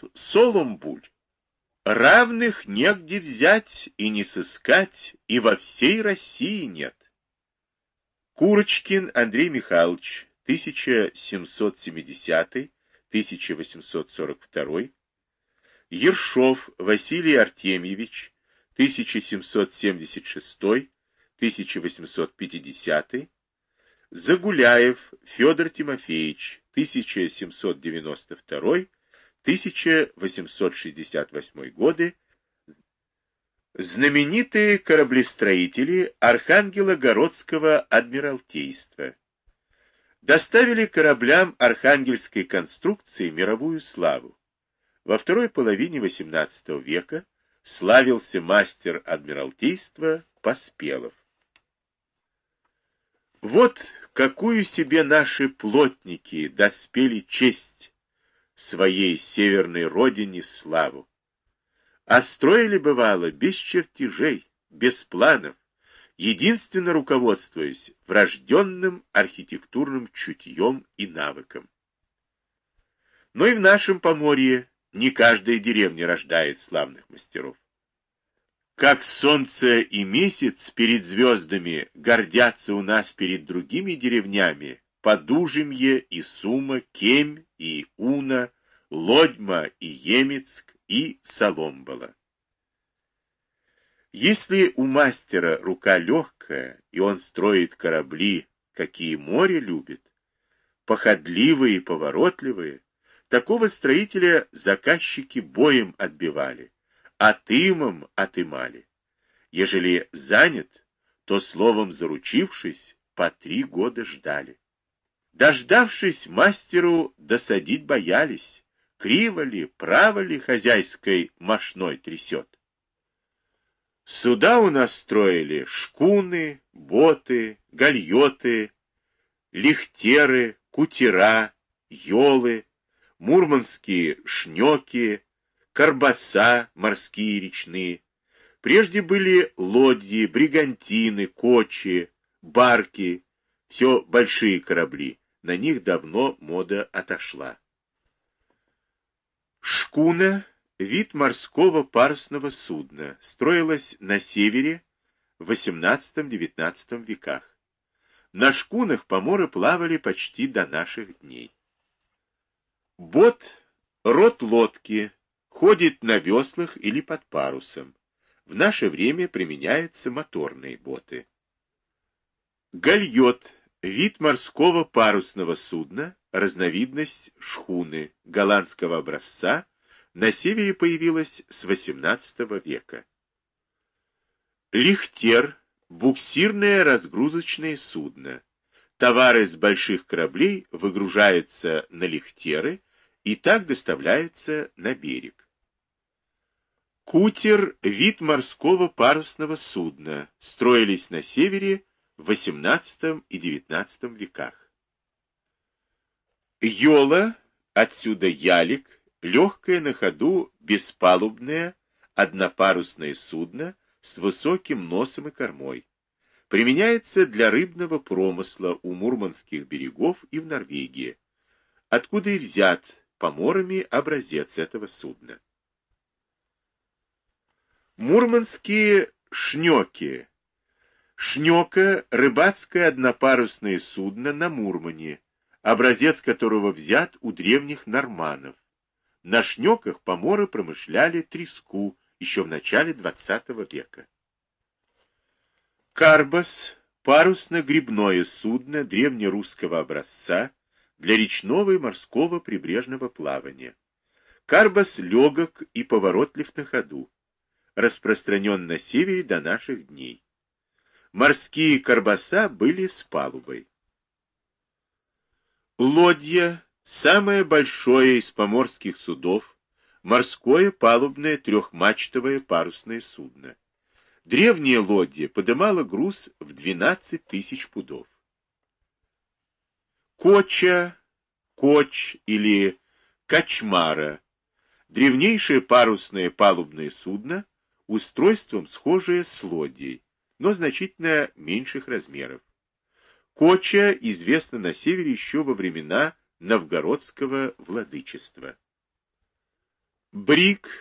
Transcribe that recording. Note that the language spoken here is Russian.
Солумбуль. Равных негде взять и не сыскать, и во всей России нет. Курочкин Андрей Михайлович, 1770-1842, Ершов Василий Артемьевич, 1776-1850, Загуляев Федор Тимофеевич, 1792-1868 годы, знаменитые кораблестроители Архангелогородского адмиралтейства, доставили кораблям архангельской конструкции мировую славу. Во второй половине XVIII века славился мастер адмиралтейства Поспелов. Вот какую себе наши плотники доспели честь своей северной родине славу. А строили, бывало, без чертежей, без планов, единственно руководствуясь врожденным архитектурным чутьем и навыком. Но и в нашем Поморье не каждая деревня рождает славных мастеров. Как солнце и месяц перед звездами гордятся у нас перед другими деревнями Подужемье и Сума, Кемь и Уна, Лодьма и Емецк и Соломбола. Если у мастера рука легкая, и он строит корабли, какие море любит, походливые и поворотливые, такого строителя заказчики боем отбивали, отымом отымали. Ежели занят, то, словом заручившись, по 3 года ждали. Дождавшись, мастеру досадить боялись, криво ли, право ли хозяйской мошной трясет. Суда у нас строили шкуны, боты, гальоты, лихтеры, кутера, ёлы, мурманские шнёки, карбаса морские и речные. Прежде были лодьи, бригантины, кочи, барки, все большие корабли. На них давно мода отошла. Шкуна — вид морского парусного судна, строилась на севере в XVIII-XIX веках. На шкунах поморы плавали почти до наших дней. Бот — род лодки, ходит на веслах или под парусом. В наше время применяются моторные боты. Гальот — вид морского парусного судна, разновидность шхуны голландского образца, на севере появилась с XVIII века. Лихтер — буксирное разгрузочное судно. Товары с больших кораблей выгружаются на лихтеры и так доставляются на берег. Кутер — вид морского парусного судна, строились на севере в XVIII и XIX веках. Ёла, отсюда ялик, легкое на ходу беспалубное однопарусное судно с высоким носом и кормой. Применяется для рыбного промысла у мурманских берегов и в Норвегии, откуда и взят поморами образец этого судна. Мурманские шнёки. Шнёка — рыбацкое однопарусное судно на Мурмане, образец которого взят у древних норманнов. На шнёках поморы промышляли треску еще в начале XX века. Карбас — парусно-гребное судно древнерусского образца для речного и морского прибрежного плавания. Карбас легок и поворотлив на ходу. Распространен на севере до наших дней. Морские карбаса были с палубой. Лодья — самое большое из поморских судов, морское палубное трехмачтовое парусное судно. Древняя лодья подымала груз в 12 тысяч пудов. Коча, коч или качмара — древнейшее парусное палубное судно, устройством схожее с лодьей, но значительно меньших размеров. Коча известна на севере еще во времена новгородского владычества. Брик